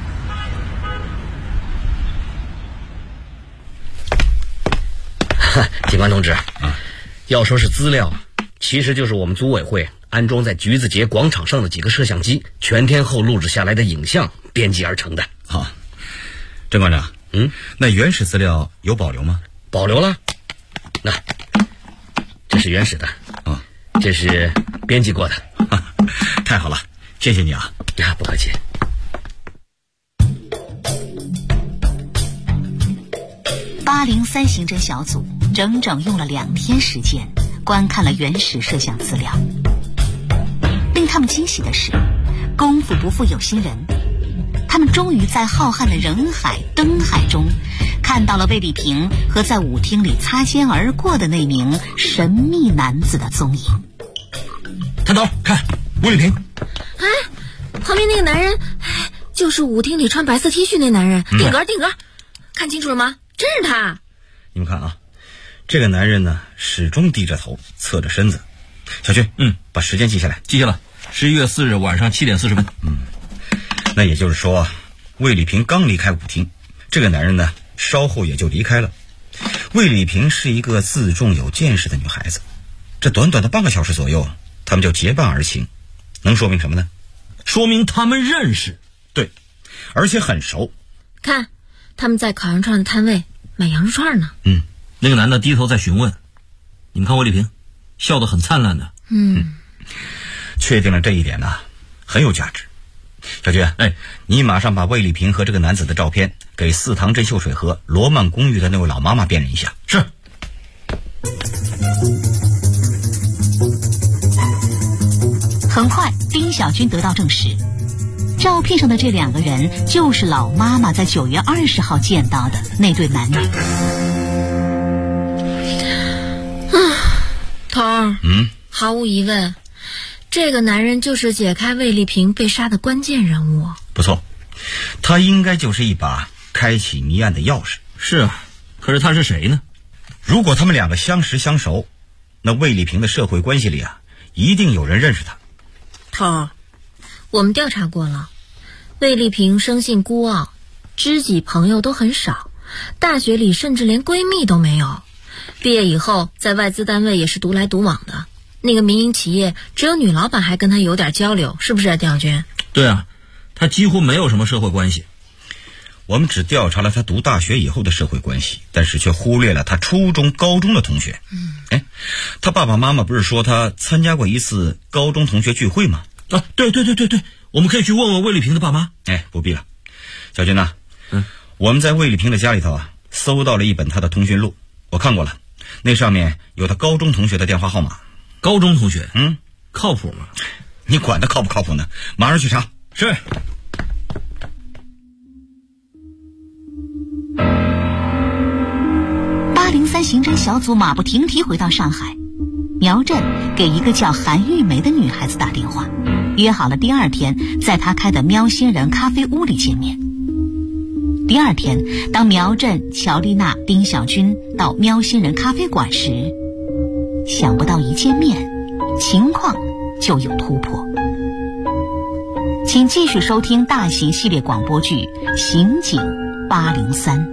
警官同志，要说是资料，其实就是我们组委会安装在橘子节广场上的几个摄像机全天候录制下来的影像编辑而成的。 好，郑馆长，那原始资料有保留吗？ 保留了。这是原始的，这是编辑过的。 太好了，谢谢你啊。 不客气。 803刑侦小组整整用了2天时间观看了原始摄像资料。令他们惊喜的是，功夫不负有心人，他们终于在浩瀚的人海灯海中看到了魏丽萍和在舞厅里擦肩而过的那名神秘男子的踪影。 探头，看魏丽萍。 旁边那个男人就是舞厅里穿白色 T 恤那男人。定格，看清楚了吗？真是他。 你们看这个男人呢始终低着头，侧着身子。小军，把时间记下来。 记下了，11月4日晚上7点40分。 那也就是说，魏丽萍刚离开舞厅，这个男人呢稍后也就离开了。魏丽萍是一个自重有见识的女孩子，这短短的半个小时左右，他们就结伴而行，能说明什么呢？ 说明他们认识。 对，而且很熟。 看，他们在烤羊肉串的摊位买羊肉串呢。 那个男的低头在询问。你们看魏丽萍笑得很灿烂的。 确定了这一点呢，很有价值。小军，你马上把魏丽萍和这个男子的照片给4塘镇秀水河罗曼公寓的那位老妈妈辨认一下。 是。 很快，丁小军得到证实，照片上的这2个人就是老妈妈在9月20号见到的那对男女。 头儿，毫无疑问，这个男人就是解开魏丽萍被杀的关键人物。 不错，他应该就是一把开启谜案的钥匙。 是啊，可是他是谁呢？ 如果他们2个相识相熟，那魏丽萍的社会关系里啊，一定有人认识他。 头儿，我们调查过了，魏丽萍生性孤傲，知己朋友都很少，大学里甚至连闺蜜都没有。毕业以后在外资单位也是独来独往的，那个民营企业只有女老板还跟他有点交流，是不是啊，丁小军？ 对啊，他几乎没有什么社会关系。 我们只调查了他读大学以后的社会关系，但是却忽略了他初中高中的同学。他爸爸妈妈不是说他参加过一次高中同学聚会吗？ 啊，对，我们可以去问问魏丽萍的爸妈。 不必了。小军呐，我们在魏丽萍的家里头啊，搜到了一本他的通讯录，我看过了，那上面有他高中同学的电话号码。 高中同学？靠谱吗？ 你管他靠不靠谱呢？马上去查。 是。 803刑侦小组马不停蹄回到上海，苗振给一个叫韩玉梅的女孩子打电话，约好了第2天在她开的喵星人咖啡屋里见面。第2天，当苗振、乔丽娜、丁小军到喵星人咖啡馆时，想不到一见面，情况就有突破。请继续收听大型系列广播剧《刑警803》。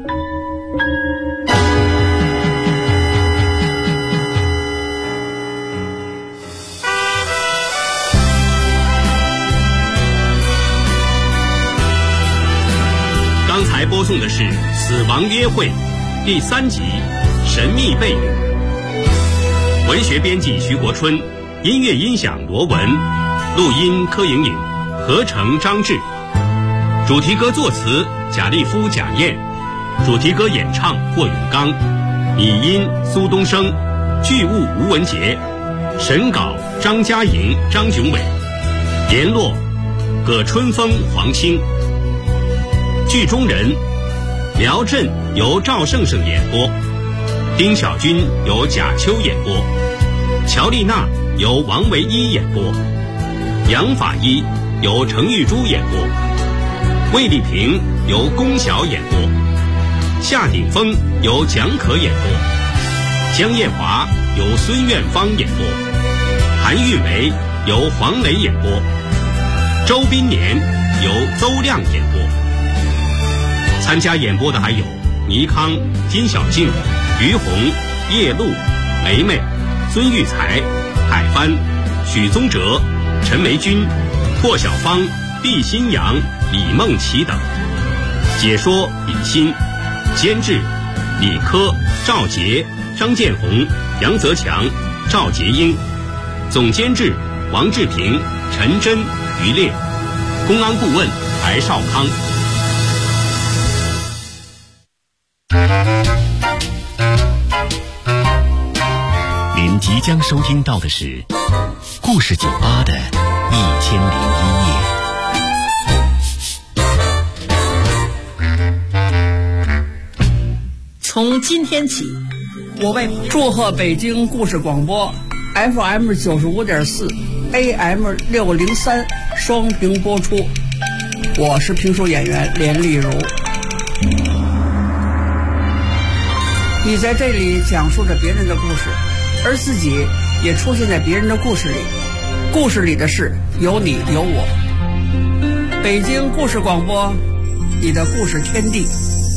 刚才播送的是《死亡约会》第3集《神秘背影》，文学编辑徐国春，音乐音响罗文，录音柯莹莹，合成张志，主题歌作词贾立夫、贾燕，主题歌演唱霍永刚，拟音苏东升，剧务吴文杰，审稿张嘉莹、张炯伟，联络葛春风、黄清。剧中人苗振由赵胜胜演播，丁小军由贾秋演播，乔丽娜由王维一演播，杨法医由程玉珠演播，魏丽萍由龚晓演播，夏鼎峰由蒋可演播，江艳华由孙苑芳演播，韩玉梅由黄磊演播，周斌年由邹亮演播。参加演播的还有倪康、金小静、于红、叶露、梅梅、孙玉才、海帆、许宗哲、陈梅君、霍小芳、毕新阳、李梦琪等。解说李欣，监制李科、赵杰、张建红、杨泽强、赵杰英，总监制王志平、陈真、于烈，公安顾问白少康。 您即将收听到的是故事酒吧的1001夜。 从今天起，我为祝贺北京故事广播 FM 95.4 AM 603双屏播出。我是评书演员连丽如。你在这里讲述着别人的故事，而自己也出现在别人的故事里，故事里的事有你有我。北京故事广播，你的故事天地。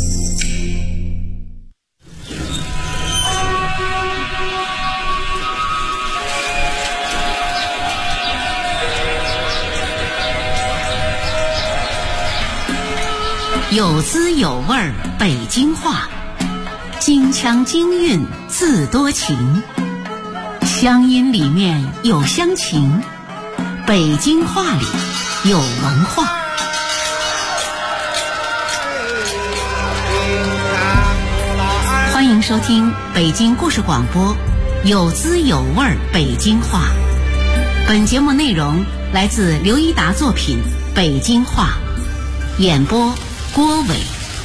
有滋有味儿北京话，京腔京韵字多情，乡音里面有乡情，北京话里有文化。欢迎收收听北京故事广播，有滋有味儿北京话。本节目内容来自刘一达作品《北京话》，演播郭伟。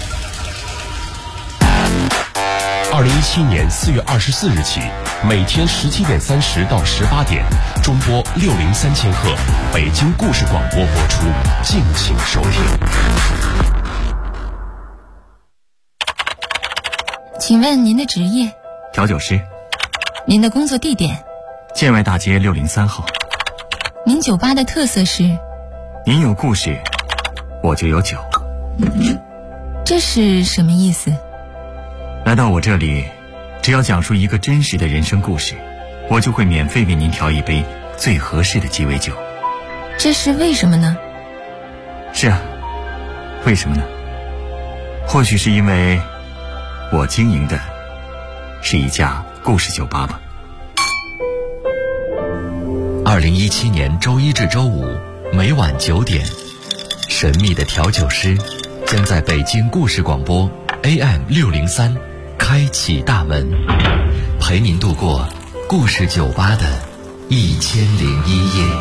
2017年4月24日起，每天17点30到18点，中波603千赫北京故事广播播出，敬请收听。 请问您的职业？ 调酒师。 您的工作地点？ 建外大街603号。 您酒吧的特色是？ 您有故事，我就有酒。 这是什么意思？ 来到我这里，只要讲述一个真实的人生故事，我就会免费为您调一杯最合适的鸡尾酒。 这是为什么呢？ 是啊，为什么呢？或许是因为我经营的是一家故事酒吧吧。 2017年周一至周五每晚9点，神秘的调酒师将在北京故事广播 AM603开启大门，陪您度过故事酒吧的1001夜。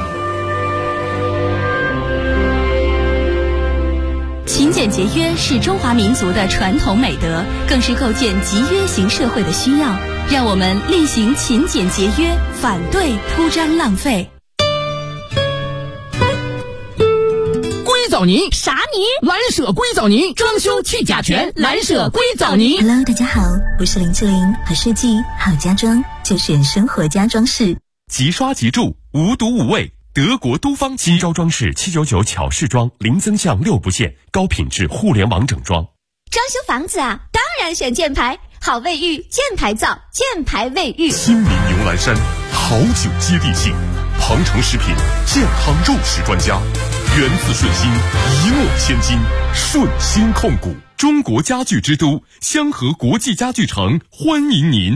勤俭节约是中华民族的传统美德，更是构建集约型社会的需要。让我们厉行勤俭节约，反对铺张浪费。 硅藻泥啥泥？ 蓝舍硅藻泥，装修去甲醛，蓝舍硅藻泥。 Hello， 大家好，我是林志玲，好设计好家装就选生活家装饰。 即刷即住，无毒无味，德国都方新招装饰799巧饰装，零增项6不限，高品质互联网整装。 装修房子啊，当然选箭牌，好卫浴，箭牌造，箭牌卫浴。 新民牛栏山，好酒接地气，鹏程食品健康肉食专家，源自顺心，一诺千金，顺心控股，中国家具之都香河国际家具城欢迎您。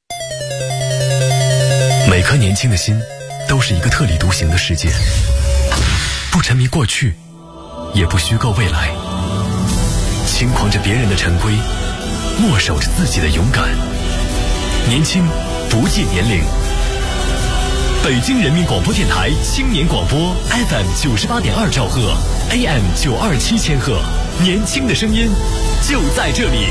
每颗年轻的心都是一个特立独行的世界，不沉迷过去，也不虚构未来，轻狂着别人的陈规，默守着自己的勇敢。年轻不计年龄。北京人民广播电台青年广播 FM 98.2兆赫 AM 927千赫，年轻的声音就在这里。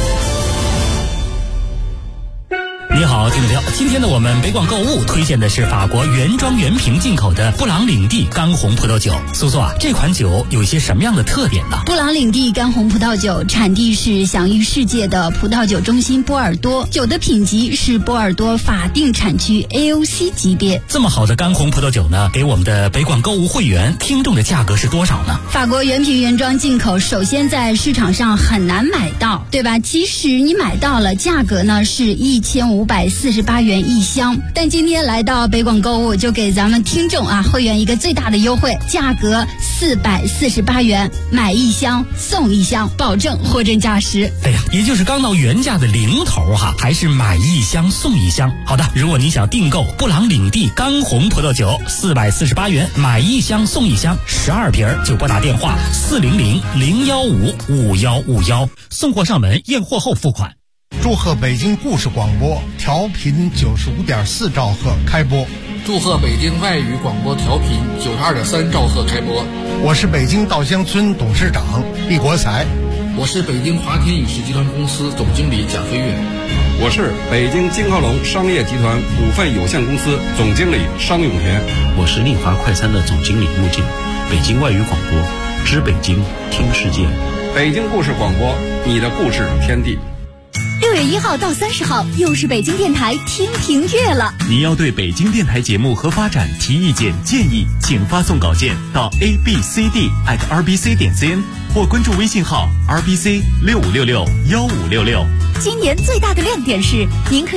你好，听众朋友，今天呢，我们北广购物推荐的是法国原装原瓶进口的布朗领地干红葡萄酒。苏苏啊，这款酒有一些什么样的特点呢？ 布朗领地干红葡萄酒产地是享誉世界的葡萄酒中心波尔多，酒的品级是波尔多法定产区 AOC 级别。 这么好的干红葡萄酒呢，给我们的北广购物会员听众的价格是多少呢？ 法国原瓶原装进口，首先在市场上很难买到，对吧？即使你买到了，价格呢是1548元一箱，但今天来到北广购物，就给咱们听众啊会员一个最大的优惠，价格448元，买一箱送一箱，保证货真价实。 哎呀，也就是刚到原价的零头哈，还是买一箱送一箱。好的，如果你想订购布朗领地干红葡萄酒，448元，买一箱送一箱，12瓶就拨打电话400-015-5151，送货上门，验货后付款。 祝贺北京故事广播调频95.4兆赫开播， 祝贺北京外语广播调频92.3兆赫开播。 我是北京稻香村董事长毕国才， 我是北京华天影视集团公司总经理贾飞跃， 我是北京金浩龙商业集团股份有限公司总经理商永田， 我是丽华快餐的总经理穆静。北京外语广播，知北京，听世界。 北京故事广播，你的故事天地。 6月1号到30号，又是北京电台听评月了。 您要对北京电台节目和发展提意见建议，请发送稿件到 abcd@rbc.cn 或关注微信号 rbc65661566。 今年最大的亮点是，您可以